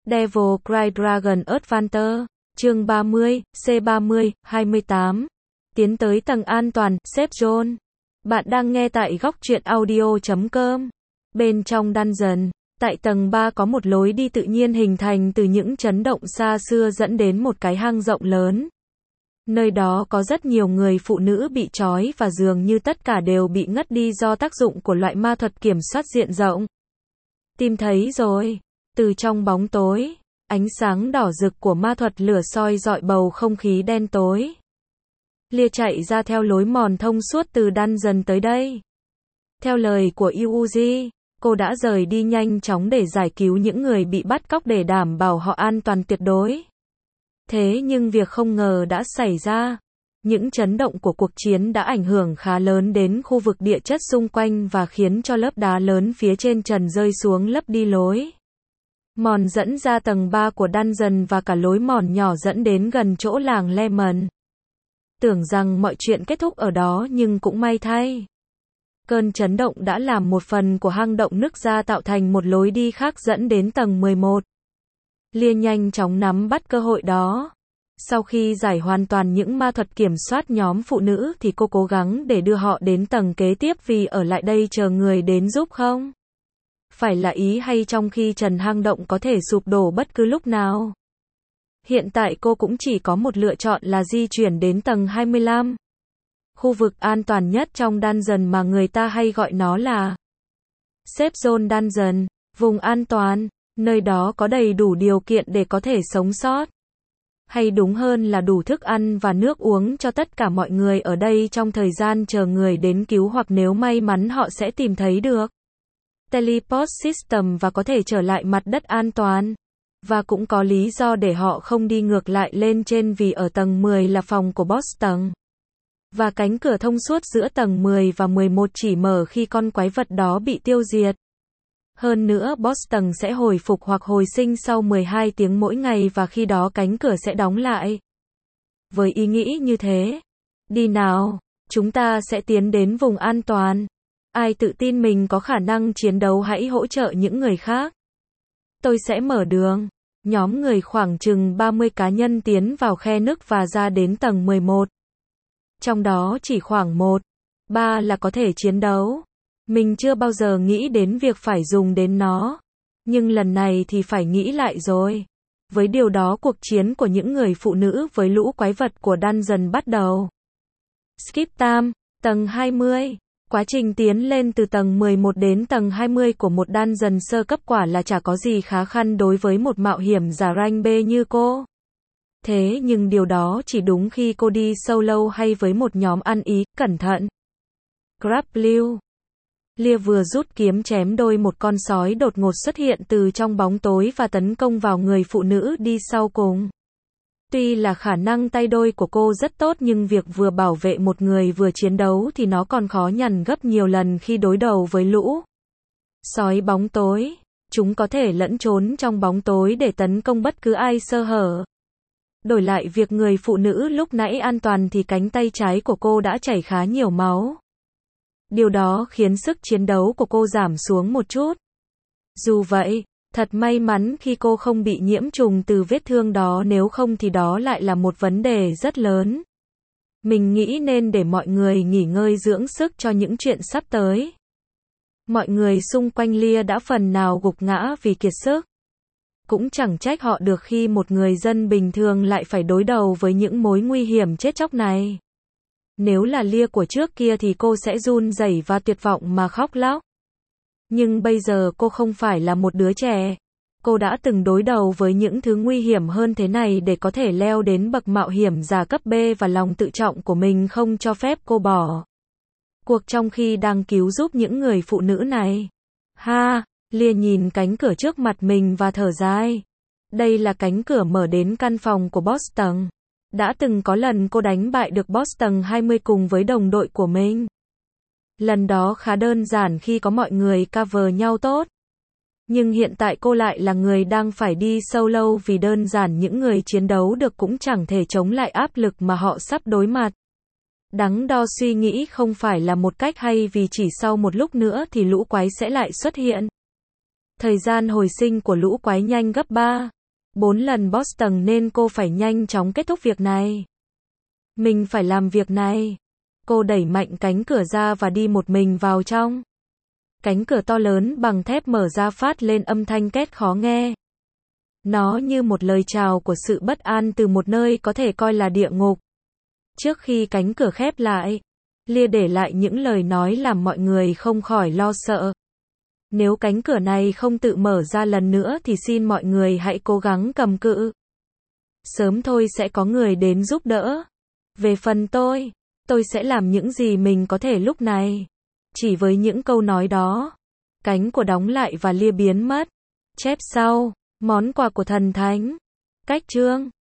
Devil Cry Dragon Adventure, chương 30, C30, 28. Tiến tới tầng an toàn, Safe Zone. Bạn đang nghe tại góc truyện audio.com. Bên trong dungeon, tại tầng 3 có một lối đi tự nhiên hình thành từ những chấn động xa xưa dẫn đến một cái hang rộng lớn. Nơi đó có rất nhiều người phụ nữ bị trói và dường như tất cả đều bị ngất đi do tác dụng của loại ma thuật kiểm soát diện rộng. Tìm thấy rồi. Từ trong bóng tối, ánh sáng đỏ rực của ma thuật lửa soi rọi bầu không khí đen tối. Lia chạy ra theo lối mòn thông suốt từ dungeon tới đây. Theo lời của Yuji, cô đã rời đi nhanh chóng để giải cứu những người bị bắt cóc để đảm bảo họ an toàn tuyệt đối. Thế nhưng việc không ngờ đã xảy ra. Những chấn động của cuộc chiến đã ảnh hưởng khá lớn đến khu vực địa chất xung quanh và khiến cho lớp đá lớn phía trên trần rơi xuống lấp đi lối mòn dẫn ra tầng 3 của dungeon và cả lối mòn nhỏ dẫn đến gần chỗ làng Lemon. Tưởng rằng mọi chuyện kết thúc ở đó nhưng cũng may thay. Cơn chấn động đã làm một phần của hang động nứt ra tạo thành một lối đi khác dẫn đến tầng 11. Lia nhanh chóng nắm bắt cơ hội đó. Sau khi giải hoàn toàn những ma thuật kiểm soát nhóm phụ nữ thì cô cố gắng để đưa họ đến tầng kế tiếp vì ở lại đây chờ người đến giúp không phải là ý hay trong khi trần hang động có thể sụp đổ bất cứ lúc nào. Hiện tại cô cũng chỉ có một lựa chọn là di chuyển đến tầng 25. Khu vực an toàn nhất trong dungeon mà người ta hay gọi nó là Safe Zone Dungeon, vùng an toàn, nơi đó có đầy đủ điều kiện để có thể sống sót. Hay đúng hơn là đủ thức ăn và nước uống cho tất cả mọi người ở đây trong thời gian chờ người đến cứu hoặc nếu may mắn họ sẽ tìm thấy được teleport system và có thể trở lại mặt đất an toàn. Và cũng có lý do để họ không đi ngược lại lên trên vì ở tầng 10 là phòng của boss tầng. Và cánh cửa thông suốt giữa tầng 10 và 11 chỉ mở khi con quái vật đó bị tiêu diệt. Hơn nữa boss tầng sẽ hồi phục hoặc hồi sinh sau 12 tiếng mỗi ngày và khi đó cánh cửa sẽ đóng lại. Với ý nghĩ như thế, đi nào, chúng ta sẽ tiến đến vùng an toàn. Ai tự tin mình có khả năng chiến đấu hãy hỗ trợ những người khác. Tôi sẽ mở đường. Nhóm người khoảng chừng 30 cá nhân tiến vào khe nứt và ra đến tầng 11. Trong đó chỉ khoảng 1-3 là có thể chiến đấu. Mình chưa bao giờ nghĩ đến việc phải dùng đến nó. Nhưng lần này thì phải nghĩ lại rồi. Với điều đó cuộc chiến của những người phụ nữ với lũ quái vật của dungeon bắt đầu. Skip Tam, tầng 20. Quá trình tiến lên từ tầng 11 đến tầng 20 của một dungeon sơ cấp quả là chả có gì khó khăn đối với một mạo hiểm giả rank B như cô. Thế nhưng điều đó chỉ đúng khi cô đi solo hay với một nhóm ăn ý, cẩn thận. Grapple. Lia vừa rút kiếm chém đôi một con sói đột ngột xuất hiện từ trong bóng tối và tấn công vào người phụ nữ đi sau cùng. Tuy là khả năng tay đôi của cô rất tốt nhưng việc vừa bảo vệ một người vừa chiến đấu thì nó còn khó nhằn gấp nhiều lần khi đối đầu với lũ sói bóng tối. Chúng có thể lẫn trốn trong bóng tối để tấn công bất cứ ai sơ hở. Đổi lại việc người phụ nữ lúc nãy an toàn thì cánh tay trái của cô đã chảy khá nhiều máu. Điều đó khiến sức chiến đấu của cô giảm xuống một chút. Dù vậy, thật may mắn khi cô không bị nhiễm trùng từ vết thương đó nếu không thì đó lại là một vấn đề rất lớn. Mình nghĩ nên để mọi người nghỉ ngơi dưỡng sức cho những chuyện sắp tới. Mọi người xung quanh Lia đã phần nào gục ngã vì kiệt sức. Cũng chẳng trách họ được khi một người dân bình thường lại phải đối đầu với những mối nguy hiểm chết chóc này. Nếu là Lia của trước kia thì cô sẽ run rẩy và tuyệt vọng mà khóc lóc. Nhưng bây giờ cô không phải là một đứa trẻ. Cô đã từng đối đầu với những thứ nguy hiểm hơn thế này để có thể leo đến bậc mạo hiểm giả cấp B và lòng tự trọng của mình không cho phép cô bỏ cuộc trong khi đang cứu giúp những người phụ nữ này. Ha, Lia nhìn cánh cửa trước mặt mình và thở dài. Đây là cánh cửa mở đến căn phòng của boss tầng. Đã từng có lần cô đánh bại được boss tầng 20 cùng với đồng đội của mình. Lần đó khá đơn giản khi có mọi người cover nhau tốt. Nhưng hiện tại cô lại là người đang phải đi solo vì đơn giản những người chiến đấu được cũng chẳng thể chống lại áp lực mà họ sắp đối mặt. Đắn đo suy nghĩ không phải là một cách hay vì chỉ sau một lúc nữa thì lũ quái sẽ lại xuất hiện. Thời gian hồi sinh của lũ quái nhanh gấp 3 4 lần Boston nên cô phải nhanh chóng kết thúc việc này. Mình phải làm việc này. Cô đẩy mạnh cánh cửa ra và đi một mình vào trong. Cánh cửa to lớn bằng thép mở ra phát lên âm thanh két khó nghe. Nó như một lời chào của sự bất an từ một nơi có thể coi là địa ngục. Trước khi cánh cửa khép lại, Lia để lại những lời nói làm mọi người không khỏi lo sợ. Nếu cánh cửa này không tự mở ra lần nữa thì xin mọi người hãy cố gắng cầm cự. Sớm thôi sẽ có người đến giúp đỡ. Về phần tôi sẽ làm những gì mình có thể lúc này. Chỉ với những câu nói đó, cánh của đóng lại và Lia biến mất. Chép sau, món quà của thần thánh. Cách chương